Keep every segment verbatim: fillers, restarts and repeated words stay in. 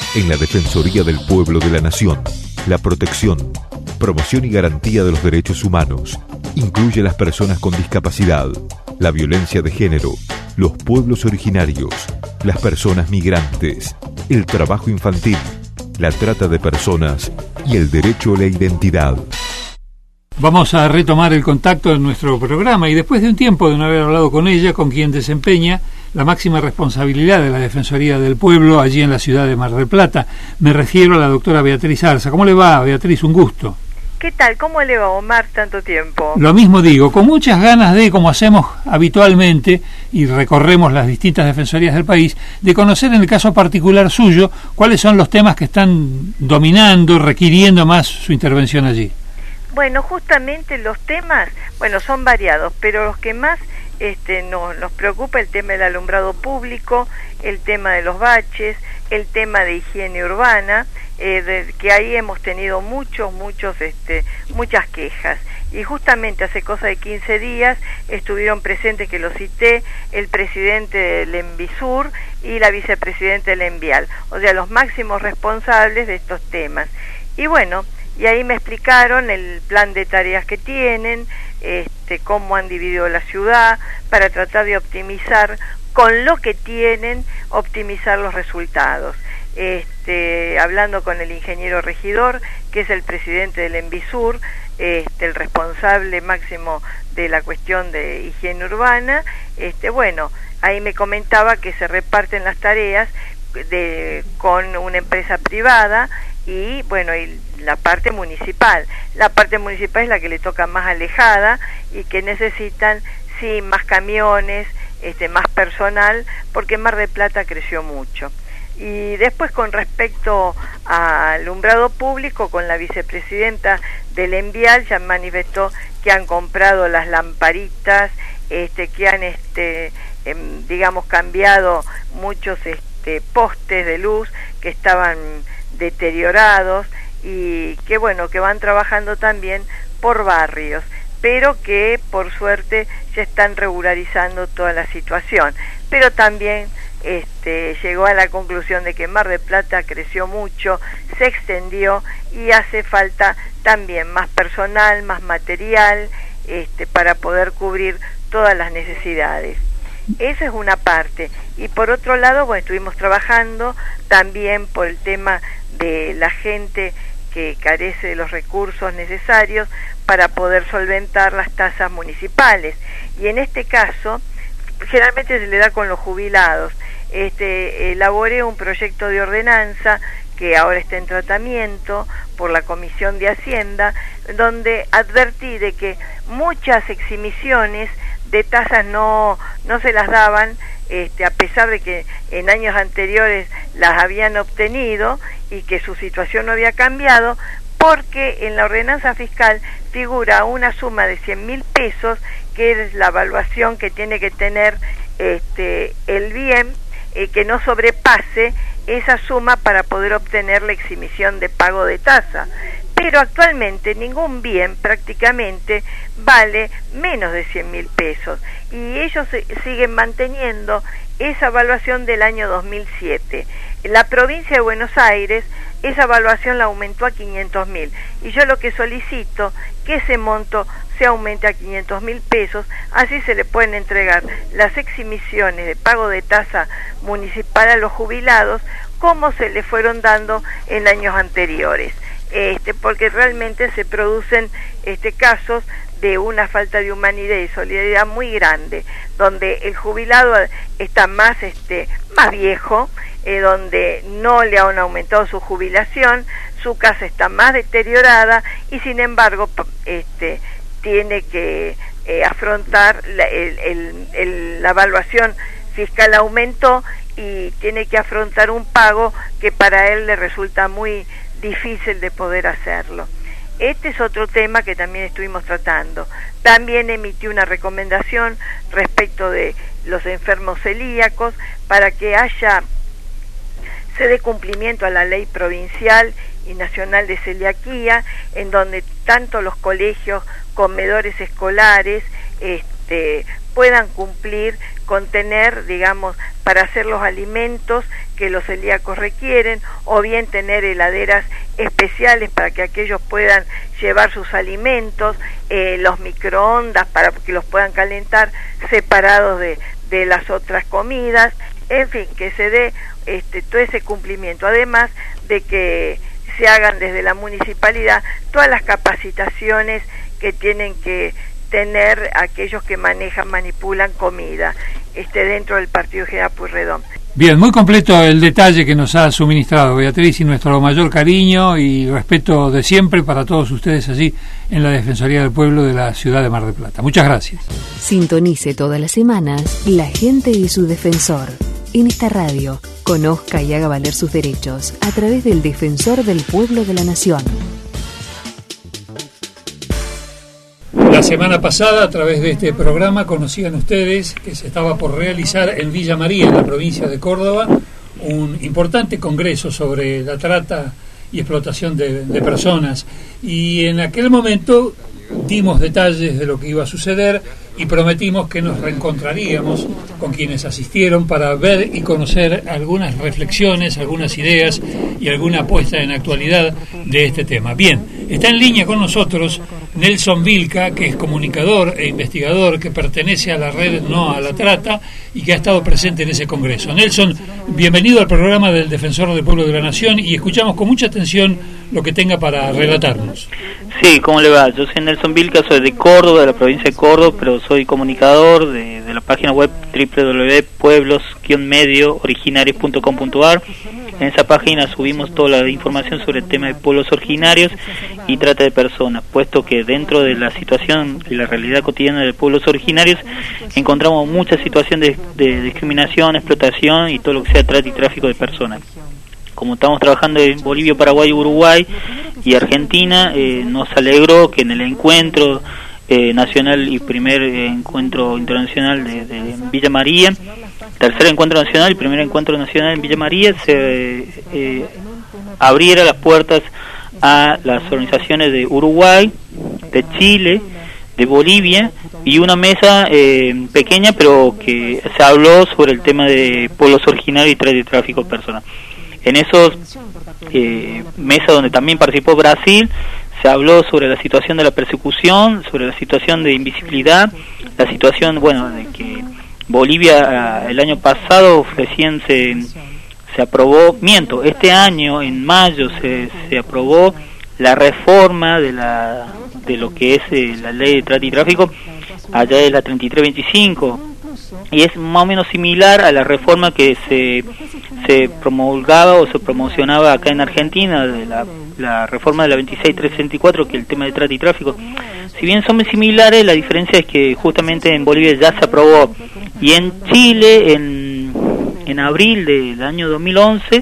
En la Defensoría del Pueblo de la Nación, la protección, promoción y garantía de los derechos humanos incluye a las personas con discapacidad, la violencia de género, los pueblos originarios, las personas migrantes, el trabajo infantil, la trata de personas y el derecho a la identidad. Vamos a retomar el contacto en nuestro programa y después de un tiempo de no haber hablado con ella, con quien desempeña la máxima responsabilidad de la Defensoría del Pueblo allí en la ciudad de Mar del Plata, me refiero a la doctora Beatriz Arza. ¿Cómo le va, Beatriz? Un gusto. ¿Qué tal? ¿Cómo le va, Omar, tanto tiempo? Lo mismo digo, con muchas ganas de, como hacemos habitualmente, y recorremos las distintas defensorías del país, de conocer en el caso particular suyo cuáles son los temas que están dominando, requiriendo más su intervención allí. Bueno, justamente los temas, bueno, son variados, pero los que más este, nos, nos preocupa, el tema del alumbrado público, el tema de los baches, el tema de higiene urbana, eh, de, que ahí hemos tenido muchos, muchos, este, muchas quejas. Y justamente hace cosa de quince días estuvieron presentes, que lo cité, el presidente del Envisur y la vicepresidenta del Envial, o sea, los máximos responsables de estos temas. Y bueno, y ahí me explicaron el plan de tareas que tienen, este, cómo han dividido la ciudad, para tratar de optimizar, con lo que tienen, optimizar los resultados. Este, hablando con el ingeniero regidor, que es el presidente del Envisur, este, el responsable máximo de la cuestión de higiene urbana, este, bueno, ahí me comentaba que se reparten las tareas de, con una empresa privada y, bueno, y la parte municipal. La parte municipal es la que le toca más alejada y que necesitan, sí, más camiones, este, más personal, porque Mar del Plata creció mucho. Y después, con respecto al alumbrado público, con la vicepresidenta del Envial, ya manifestó que han comprado las lamparitas, este, que han, este, eh, digamos, cambiado muchos este, postes de luz que estaban deteriorados y que, bueno, que van trabajando también por barrios, pero que por suerte ya están regularizando toda la situación. Pero también este, llegó a la conclusión de que Mar del Plata creció mucho, se extendió y hace falta también más personal, más material, este, para poder cubrir todas las necesidades. Esa es una parte. Y por otro lado, bueno, estuvimos trabajando también por el tema de la gente que carece de los recursos necesarios para poder solventar las tasas municipales. Y en este caso, generalmente se le da con los jubilados. Este, elaboré un proyecto de ordenanza que ahora está en tratamiento por la Comisión de Hacienda, donde advertí de que muchas eximiciones de tasas no, no se las daban, este, a pesar de que en años anteriores las habían obtenido y que su situación no había cambiado, porque en la ordenanza fiscal figura una suma de cien mil pesos, que es la evaluación que tiene que tener este, el bien, eh, que no sobrepase esa suma para poder obtener la eximición de pago de tasa. Pero actualmente ningún bien prácticamente vale menos de cien mil pesos y ellos siguen manteniendo esa evaluación del año dos mil siete. En la provincia de Buenos Aires esa evaluación la aumentó a quinientos mil y yo lo que solicito que ese monto se aumente a quinientos mil pesos, así se le pueden entregar las eximiciones de pago de tasa municipal a los jubilados como se le fueron dando en años anteriores. Este, porque realmente se producen este, casos de una falta de humanidad y solidaridad muy grande, donde el jubilado está más, este, más viejo, eh, donde no le han aumentado su jubilación, su casa está más deteriorada y sin embargo este, tiene que eh, afrontar la, el, el, el, la evaluación fiscal aumentó y tiene que afrontar un pago que para él le resulta muy difícil de poder hacerlo. Este es otro tema que también estuvimos tratando. También emití una recomendación respecto de los enfermos celíacos para que haya, se dé cumplimiento a la ley provincial y nacional de celiaquía, en donde tanto los colegios, comedores escolares, este, puedan cumplir con tener, digamos, para hacer los alimentos que los celíacos requieren, o bien tener heladeras especiales para que aquellos puedan llevar sus alimentos, eh, los microondas para que los puedan calentar separados de, de las otras comidas, en fin, que se dé este, todo ese cumplimiento, además de que se hagan desde la municipalidad todas las capacitaciones que tienen que tener aquellos que manejan, manipulan comida este, dentro del Partido General Pueyrredón. Bien, muy completo el detalle que nos ha suministrado Beatriz, y nuestro mayor cariño y respeto de siempre para todos ustedes allí en la Defensoría del Pueblo de la ciudad de Mar del Plata. Muchas gracias. Sintonice todas las semanas La Gente y su Defensor. En esta radio, conozca y haga valer sus derechos a través del Defensor del Pueblo de la Nación. La semana pasada, a través de este programa, conocían ustedes que se estaba por realizar en Villa María, en la provincia de Córdoba, un importante congreso sobre la trata y explotación de, de personas. Y en aquel momento dimos detalles de lo que iba a suceder y prometimos que nos reencontraríamos con quienes asistieron para ver y conocer algunas reflexiones, algunas ideas y alguna puesta en actualidad de este tema. Bien, está en línea con nosotros Nelson Vilca, que es comunicador e investigador que pertenece a la red No a la Trata y que ha estado presente en ese congreso. Nelson, bienvenido al programa del Defensor del Pueblo de la Nación y escuchamos con mucha atención lo que tenga para relatarnos. Sí, ¿cómo le va? Yo soy Nelson Vilca, soy de Córdoba, de la provincia de Córdoba, pero soy comunicador de, de la página web doble u doble u doble u punto pueblos guion medio originarios punto com punto a r. En esa página subimos toda la información sobre el tema de pueblos originarios y trata de personas, puesto que dentro de la situación y la realidad cotidiana de pueblos originarios encontramos muchas situaciones de, de discriminación, explotación y todo lo que sea trata y tráfico de personas. Como estamos trabajando en Bolivia, Paraguay, Uruguay y Argentina, eh, nos alegró que en el encuentro eh, nacional y primer eh, encuentro internacional de, de Villa María, tercer encuentro nacional y primer encuentro nacional en Villa María, se eh, abriera las puertas a las organizaciones de Uruguay, de Chile, de Bolivia, y una mesa eh, pequeña, pero que se habló sobre el tema de pueblos originarios y trata y tráfico de personas. En esos eh, mesas donde también participó Brasil, se habló sobre la situación de la persecución, sobre la situación de invisibilidad, la situación, bueno, de que Bolivia el año pasado recién se, se aprobó, miento, este año en mayo se, se aprobó la reforma de la de lo que es eh, la ley de trata y tráfico, allá de la treinta y tres veinticinco, y es más o menos similar a la reforma que se se promulgaba o se promocionaba acá en Argentina, de la, la reforma de la veintiséis trescientos sesenta y cuatro, que es el tema de trata y tráfico. Si bien son muy similares, la diferencia es que justamente en Bolivia ya se aprobó, y en Chile en, en abril del año dos mil once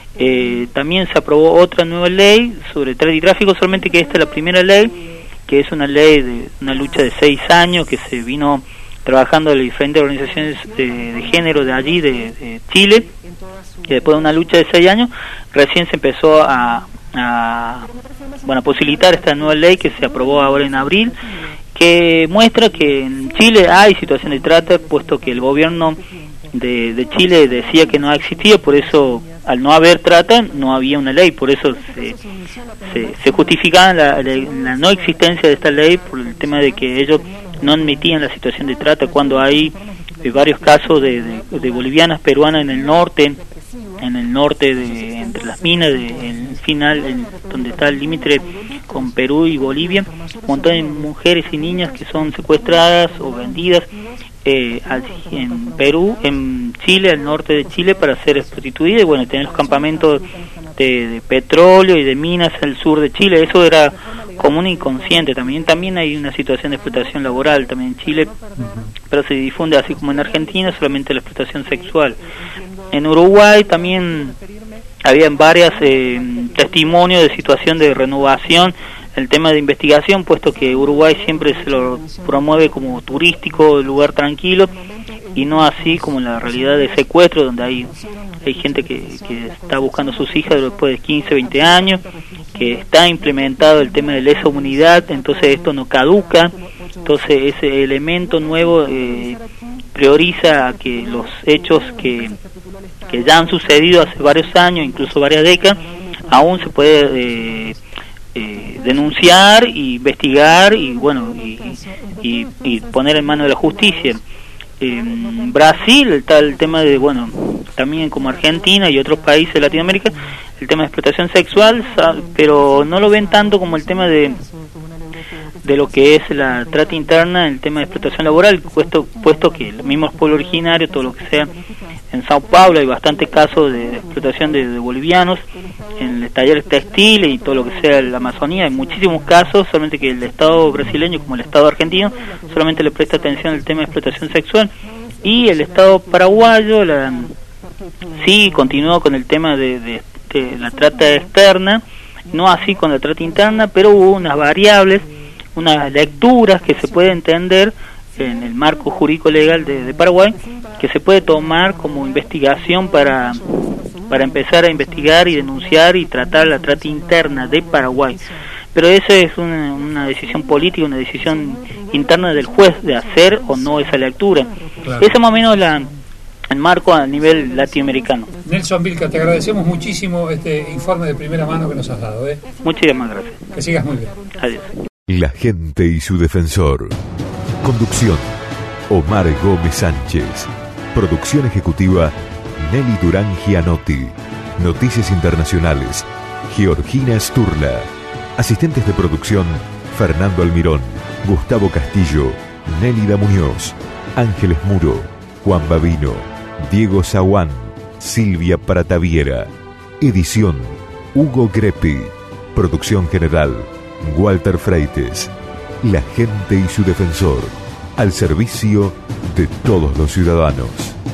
eh, también se aprobó otra nueva ley sobre trata y tráfico, solamente que esta es la primera ley, que es una ley de una lucha de seis años que se vino trabajando en las diferentes organizaciones de, de género de allí, de, de Chile, que después de una lucha de seis años recién se empezó a, a bueno, a posibilitar esta nueva ley que se aprobó ahora en abril, que muestra que en Chile hay situación de trata, puesto que el gobierno de, de Chile decía que no existía, por eso al no haber trata no había una ley, por eso se, se, se justificaba la, la, la no existencia de esta ley por el tema de que ellos no admitían la situación de trata, cuando hay eh, varios casos de, de, de bolivianas, peruanas en el norte, en el norte de entre las minas, de, en el final, en, donde está el límite con Perú y Bolivia, un montón de mujeres y niñas que son secuestradas o vendidas eh, en Perú, en Chile, al norte de Chile, para ser prostituidas, y bueno, tener los campamentos de, de petróleo y de minas al sur de Chile. Eso era común e inconsciente. También también hay una situación de explotación laboral también en Chile, pero se difunde así como en Argentina solamente la explotación sexual. En Uruguay también habían varios eh, testimonios de situación de renovación, el tema de investigación, puesto que Uruguay siempre se lo promueve como turístico, lugar tranquilo, y no así como la realidad de secuestro, donde hay hay gente que, que está buscando a sus hijas después de quince, veinte años, que está implementado el tema de lesa humanidad, entonces esto no caduca, entonces ese elemento nuevo eh, prioriza a que los hechos que, que ya han sucedido hace varios años, incluso varias décadas, aún se puede eh, eh, denunciar, y investigar y bueno y, y, y poner en manos de la justicia. En Brasil está el tema de, bueno, también como Argentina y otros países de Latinoamérica, el tema de explotación sexual, pero no lo ven tanto como el tema de de lo que es la trata interna, el tema de explotación laboral, puesto, puesto que los mismos pueblos originarios, todo lo que sea, en Sao Paulo hay bastantes casos de, de explotación de, de bolivianos en los talleres textiles y todo lo que sea en la Amazonía, hay muchísimos casos, solamente que el Estado brasileño como el Estado argentino solamente le presta atención al tema de explotación sexual, y el Estado paraguayo la, sí continuó con el tema de, de, de la trata externa, no así con la trata interna, pero hubo unas variables, unas lecturas que se puede entender en el marco jurídico legal de, de Paraguay, que se puede tomar como investigación para para empezar a investigar y denunciar y tratar la trata interna de Paraguay. Pero esa es una, una decisión política, una decisión interna del juez de hacer o no esa lectura. Claro. Ese es más o menos la, el marco a nivel latinoamericano. Nelson Vilca, te agradecemos muchísimo este informe de primera mano que nos has dado. ¿eh? Muchísimas gracias. Que sigas muy bien. Adiós. La gente y su defensor. Conducción: Omar Gómez Sánchez. Producción ejecutiva: Nelly Durán Gianotti. Noticias internacionales: Georgina Sturla. Asistentes de producción: Fernando Almirón, Gustavo Castillo, Nélida Muñoz, Ángeles Muro, Juan Babino, Diego Zaguán, Silvia Prataviera. Edición: Hugo Greppi. Producción general: Walter Freites. La gente y su defensor, al servicio de todos los ciudadanos.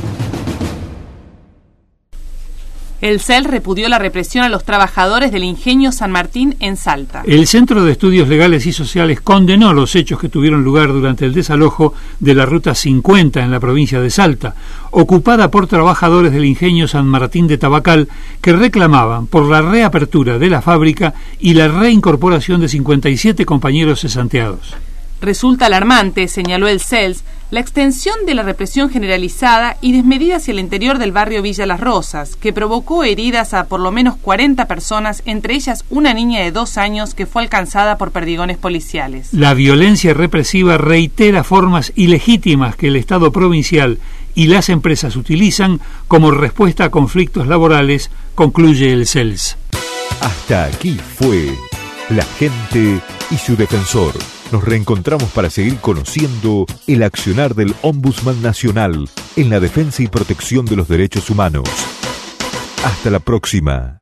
El C E L repudió la represión a los trabajadores del Ingenio San Martín en Salta. El Centro de Estudios Legales y Sociales condenó los hechos que tuvieron lugar durante el desalojo de la Ruta cincuenta en la provincia de Salta, ocupada por trabajadores del Ingenio San Martín de Tabacal, que reclamaban por la reapertura de la fábrica y la reincorporación de cincuenta y siete compañeros cesanteados. Resulta alarmante, señaló el C E L S, la extensión de la represión generalizada y desmedida hacia el interior del barrio Villa Las Rosas, que provocó heridas a por lo menos cuarenta personas, entre ellas una niña de dos años que fue alcanzada por perdigones policiales. La violencia represiva reitera formas ilegítimas que el Estado provincial y las empresas utilizan como respuesta a conflictos laborales, concluye el C E L S. Hasta aquí fue La gente y su defensor. Nos reencontramos para seguir conociendo el accionar del Ombudsman Nacional en la defensa y protección de los derechos humanos. Hasta la próxima.